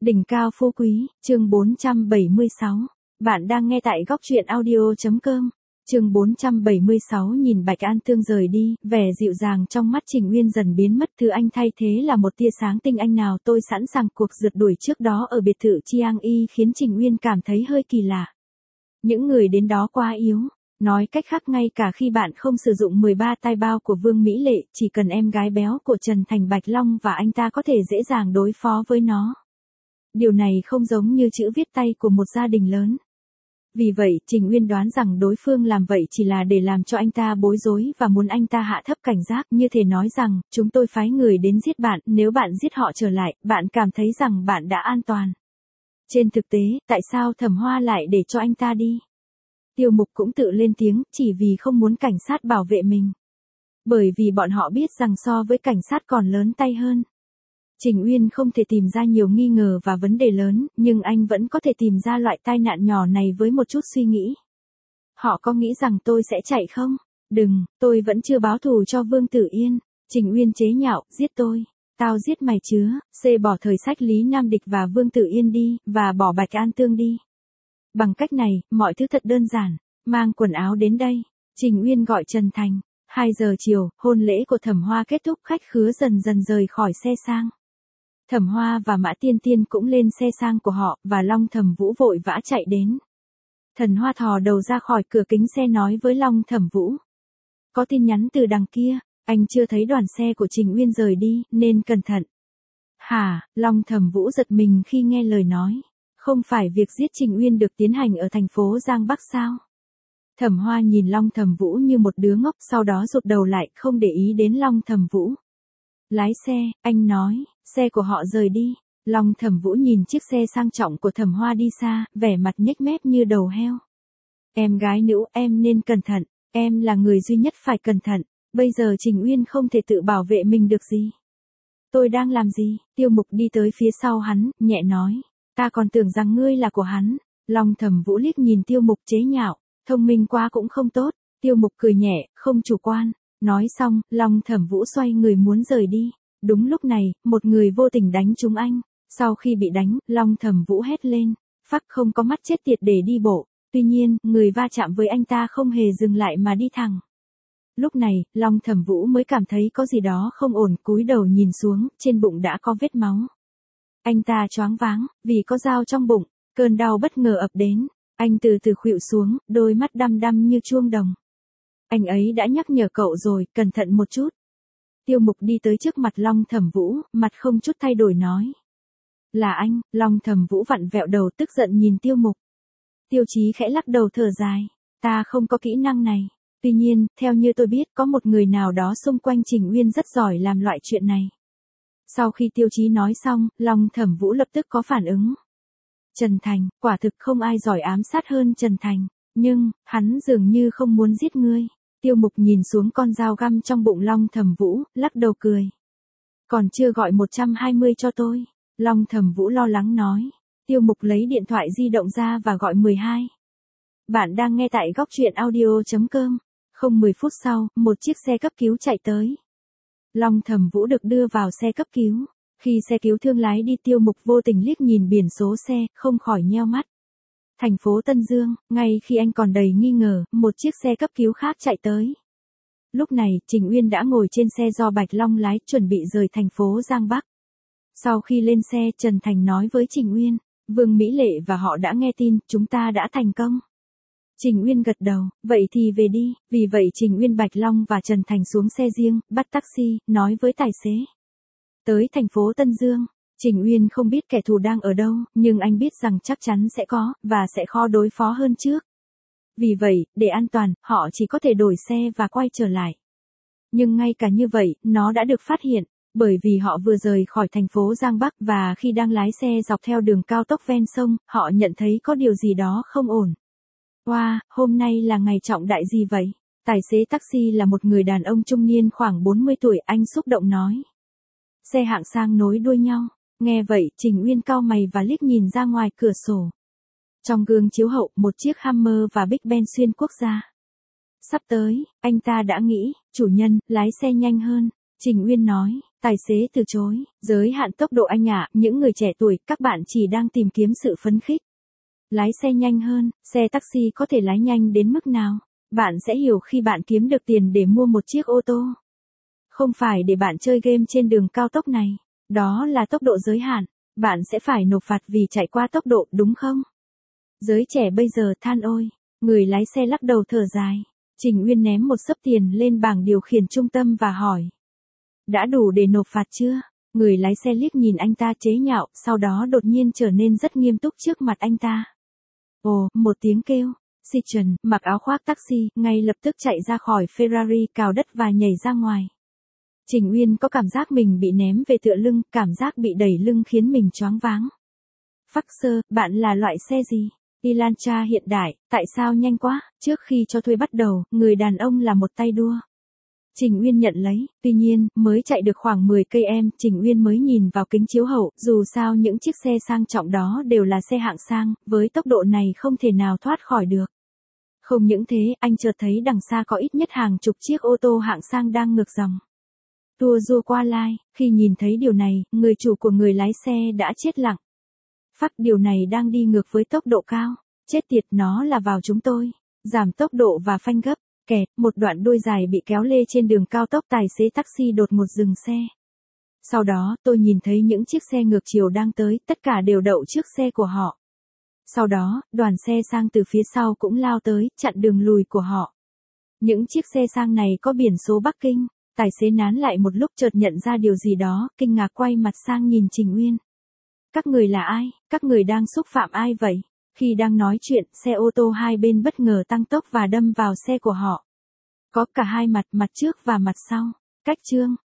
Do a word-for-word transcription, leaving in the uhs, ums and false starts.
Đỉnh cao phú quý, chương bốn trăm bảy mươi sáu. Bạn đang nghe tại góc truyện audio.com. Chương bốn trăm bảy mươi sáu. Nhìn Bạch An Tương rời đi, vẻ dịu dàng trong mắt Trình Uyên dần biến mất, thứ anh thay thế là một tia sáng tinh anh nào tôi sẵn sàng cuộc rượt đuổi trước đó ở biệt thự Chiang Y khiến Trình Uyên cảm thấy hơi kỳ lạ. Những người đến đó quá yếu. Nói cách khác, ngay cả khi bạn không sử dụng mười ba tai bao của Vương Mỹ Lệ, chỉ cần em gái béo của Trần Thành Bạch Long và anh ta có thể dễ dàng đối phó với nó. Điều này không giống như chữ viết tay của một gia đình lớn. Vì vậy, Trình Uyên đoán rằng đối phương làm vậy chỉ là để làm cho anh ta bối rối và muốn anh ta hạ thấp cảnh giác, như thể nói rằng, chúng tôi phái người đến giết bạn, nếu bạn giết họ trở lại, bạn cảm thấy rằng bạn đã an toàn. Trên thực tế, tại sao Thẩm Hoa lại để cho anh ta đi? Tiêu Mục cũng tự lên tiếng, chỉ vì không muốn cảnh sát bảo vệ mình. Bởi vì bọn họ biết rằng so với cảnh sát còn lớn tay hơn. Trình Uyên không thể tìm ra nhiều nghi ngờ và vấn đề lớn, nhưng anh vẫn có thể tìm ra loại tai nạn nhỏ này với một chút suy nghĩ. Họ có nghĩ rằng tôi sẽ chạy không? Đừng, tôi vẫn chưa báo thù cho Vương Tử Yên. Trình Uyên chế nhạo, giết tôi. Tao giết mày chứa, C bỏ thời sách Lý Nam Địch và Vương Tử Yên đi, và bỏ Bạch An Tương đi. Bằng cách này, mọi thứ thật đơn giản. Mang quần áo đến đây. Trình Uyên gọi Trần Thành. hai giờ chiều, hôn lễ của Thẩm Hoa kết thúc, khách khứa dần dần rời khỏi xe sang. Thẩm Hoa và Mã Tiên Tiên cũng lên xe sang của họ, và Long Thẩm Vũ vội vã chạy đến. Thần Hoa thò đầu ra khỏi cửa kính xe nói với Long Thẩm Vũ. Có tin nhắn từ đằng kia, anh chưa thấy đoàn xe của Trình Uyên rời đi, nên cẩn thận. Hả, Long Thẩm Vũ giật mình khi nghe lời nói. Không phải việc giết Trình Uyên được tiến hành ở thành phố Giang Bắc sao? Thẩm Hoa nhìn Long Thẩm Vũ như một đứa ngốc, sau đó rụt đầu lại, không để ý đến Long Thẩm Vũ. Lái xe, anh nói, xe của họ rời đi. Long Thẩm Vũ nhìn chiếc xe sang trọng của Thẩm Hoa đi xa, vẻ mặt nhếch mép như đầu heo. Em gái nữ, em nên cẩn thận, em là người duy nhất phải cẩn thận, bây giờ Trình Uyên không thể tự bảo vệ mình được gì. Tôi đang làm gì? Tiêu Mục đi tới phía sau hắn, nhẹ nói. Ta còn tưởng rằng ngươi là của hắn. Long Thẩm Vũ liếc nhìn Tiêu Mục chế nhạo, thông minh quá cũng không tốt. Tiêu Mục cười nhẹ, không chủ quan. Nói xong, Long Thẩm Vũ xoay người muốn rời đi. Đúng lúc này, một người vô tình đánh trúng anh. Sau khi bị đánh, Long Thẩm Vũ hét lên. Phắc không có mắt chết tiệt để đi bộ. Tuy nhiên, người va chạm với anh ta không hề dừng lại mà đi thẳng. Lúc này, Long Thẩm Vũ mới cảm thấy có gì đó không ổn, cúi đầu nhìn xuống, trên bụng đã có vết máu. Anh ta choáng váng, vì có dao trong bụng, cơn đau bất ngờ ập đến. Anh từ từ khuỵu xuống, đôi mắt đăm đăm như chuông đồng. Anh ấy đã nhắc nhở cậu rồi, cẩn thận một chút. Tiêu Mục đi tới trước mặt Long Thẩm Vũ, mặt không chút thay đổi nói. Là anh. Long Thẩm Vũ vặn vẹo đầu tức giận nhìn Tiêu Mục. Tiêu Chí khẽ lắc đầu thở dài. Ta không có kỹ năng này. Tuy nhiên, theo như tôi biết, có một người nào đó xung quanh Trình Uyên rất giỏi làm loại chuyện này. Sau khi Tiêu Chí nói xong, Long Thẩm Vũ lập tức có phản ứng. Trần Thành, quả thực không ai giỏi ám sát hơn Trần Thành. Nhưng, hắn dường như không muốn giết ngươi. Tiêu Mục nhìn xuống con dao găm trong bụng Long Thẩm Vũ, lắc đầu cười. Còn chưa gọi một trăm hai mươi cho tôi. Long Thẩm Vũ lo lắng nói. Tiêu Mục lấy điện thoại di động ra và gọi mười hai. Bạn đang nghe tại góc truyện audio.com. Không mười phút sau, một chiếc xe cấp cứu chạy tới. Long Thẩm Vũ được đưa vào xe cấp cứu. Khi xe cứu thương lái đi, Tiêu Mục vô tình liếc nhìn biển số xe, không khỏi nheo mắt. Thành phố Tân Dương, ngay khi anh còn đầy nghi ngờ, một chiếc xe cấp cứu khác chạy tới. Lúc này, Trình Uyên đã ngồi trên xe do Bạch Long lái, chuẩn bị rời thành phố Giang Bắc. Sau khi lên xe, Trần Thành nói với Trình Uyên, Vương Mỹ Lệ và họ đã nghe tin, chúng ta đã thành công. Trình Uyên gật đầu, vậy thì về đi. Vì vậy Trình Uyên, Bạch Long và Trần Thành xuống xe riêng, bắt taxi, nói với tài xế. Tới thành phố Tân Dương, Trình Uyên không biết kẻ thù đang ở đâu, nhưng anh biết rằng chắc chắn sẽ có, và sẽ khó đối phó hơn trước. Vì vậy, để an toàn, họ chỉ có thể đổi xe và quay trở lại. Nhưng ngay cả như vậy, nó đã được phát hiện, bởi vì họ vừa rời khỏi thành phố Giang Bắc và khi đang lái xe dọc theo đường cao tốc ven sông, họ nhận thấy có điều gì đó không ổn. Wow, hôm nay là ngày trọng đại gì vậy? Tài xế taxi là một người đàn ông trung niên khoảng bốn mươi tuổi, anh xúc động nói. Xe hạng sang nối đuôi nhau. Nghe vậy, Trình Uyên cau mày và liếc nhìn ra ngoài cửa sổ. Trong gương chiếu hậu, một chiếc Hammer và Big Ben xuyên quốc gia. Sắp tới, anh ta đã nghĩ, chủ nhân, lái xe nhanh hơn. Trình Uyên nói, tài xế từ chối, giới hạn tốc độ anh ạ, những người trẻ tuổi, các bạn chỉ đang tìm kiếm sự phấn khích. Lái xe nhanh hơn, xe taxi có thể lái nhanh đến mức nào? Bạn sẽ hiểu khi bạn kiếm được tiền để mua một chiếc ô tô. Không phải để bạn chơi game trên đường cao tốc này. Đó là tốc độ giới hạn. Bạn sẽ phải nộp phạt vì chạy qua tốc độ, đúng không? Giới trẻ bây giờ than ôi. Người lái xe lắc đầu thở dài. Trình Uyên ném một xấp tiền lên bảng điều khiển trung tâm và hỏi. Đã đủ để nộp phạt chưa? Người lái xe liếc nhìn anh ta chế nhạo, sau đó đột nhiên trở nên rất nghiêm túc trước mặt anh ta. Ồ, một tiếng kêu. Citroen, mặc áo khoác taxi, ngay lập tức chạy ra khỏi Ferrari, cào đất và nhảy ra ngoài. Trình Uyên có cảm giác mình bị ném về tựa lưng, cảm giác bị đẩy lưng khiến mình choáng váng. Phắc sơ, bạn là loại xe gì? Elantra hiện đại, tại sao nhanh quá? Trước khi cho thuê bắt đầu, người đàn ông là một tay đua. Trình Uyên nhận lấy, tuy nhiên, mới chạy được khoảng mười cây em, Trình Uyên mới nhìn vào kính chiếu hậu, dù sao những chiếc xe sang trọng đó đều là xe hạng sang, với tốc độ này không thể nào thoát khỏi được. Không những thế, anh chợt thấy đằng xa có ít nhất hàng chục chiếc ô tô hạng sang đang ngược dòng. Tua rua qua lai, khi nhìn thấy điều này, người chủ của người lái xe đã chết lặng. Phắc, điều này đang đi ngược với tốc độ cao. Chết tiệt, nó là vào chúng tôi. Giảm tốc độ và phanh gấp. Kẹt, một đoạn đuôi dài bị kéo lê trên đường cao tốc, tài xế taxi đột ngột dừng xe. Sau đó, tôi nhìn thấy những chiếc xe ngược chiều đang tới, tất cả đều đậu trước xe của họ. Sau đó, đoàn xe sang từ phía sau cũng lao tới, chặn đường lùi của họ. Những chiếc xe sang này có biển số Bắc Kinh. Tài xế nán lại một lúc, chợt nhận ra điều gì đó, kinh ngạc quay mặt sang nhìn Trình Uyên. Các người là ai? Các người đang xúc phạm ai vậy? Khi đang nói chuyện, xe ô tô hai bên bất ngờ tăng tốc và đâm vào xe của họ. Có cả hai mặt, mặt trước và mặt sau. Cách chương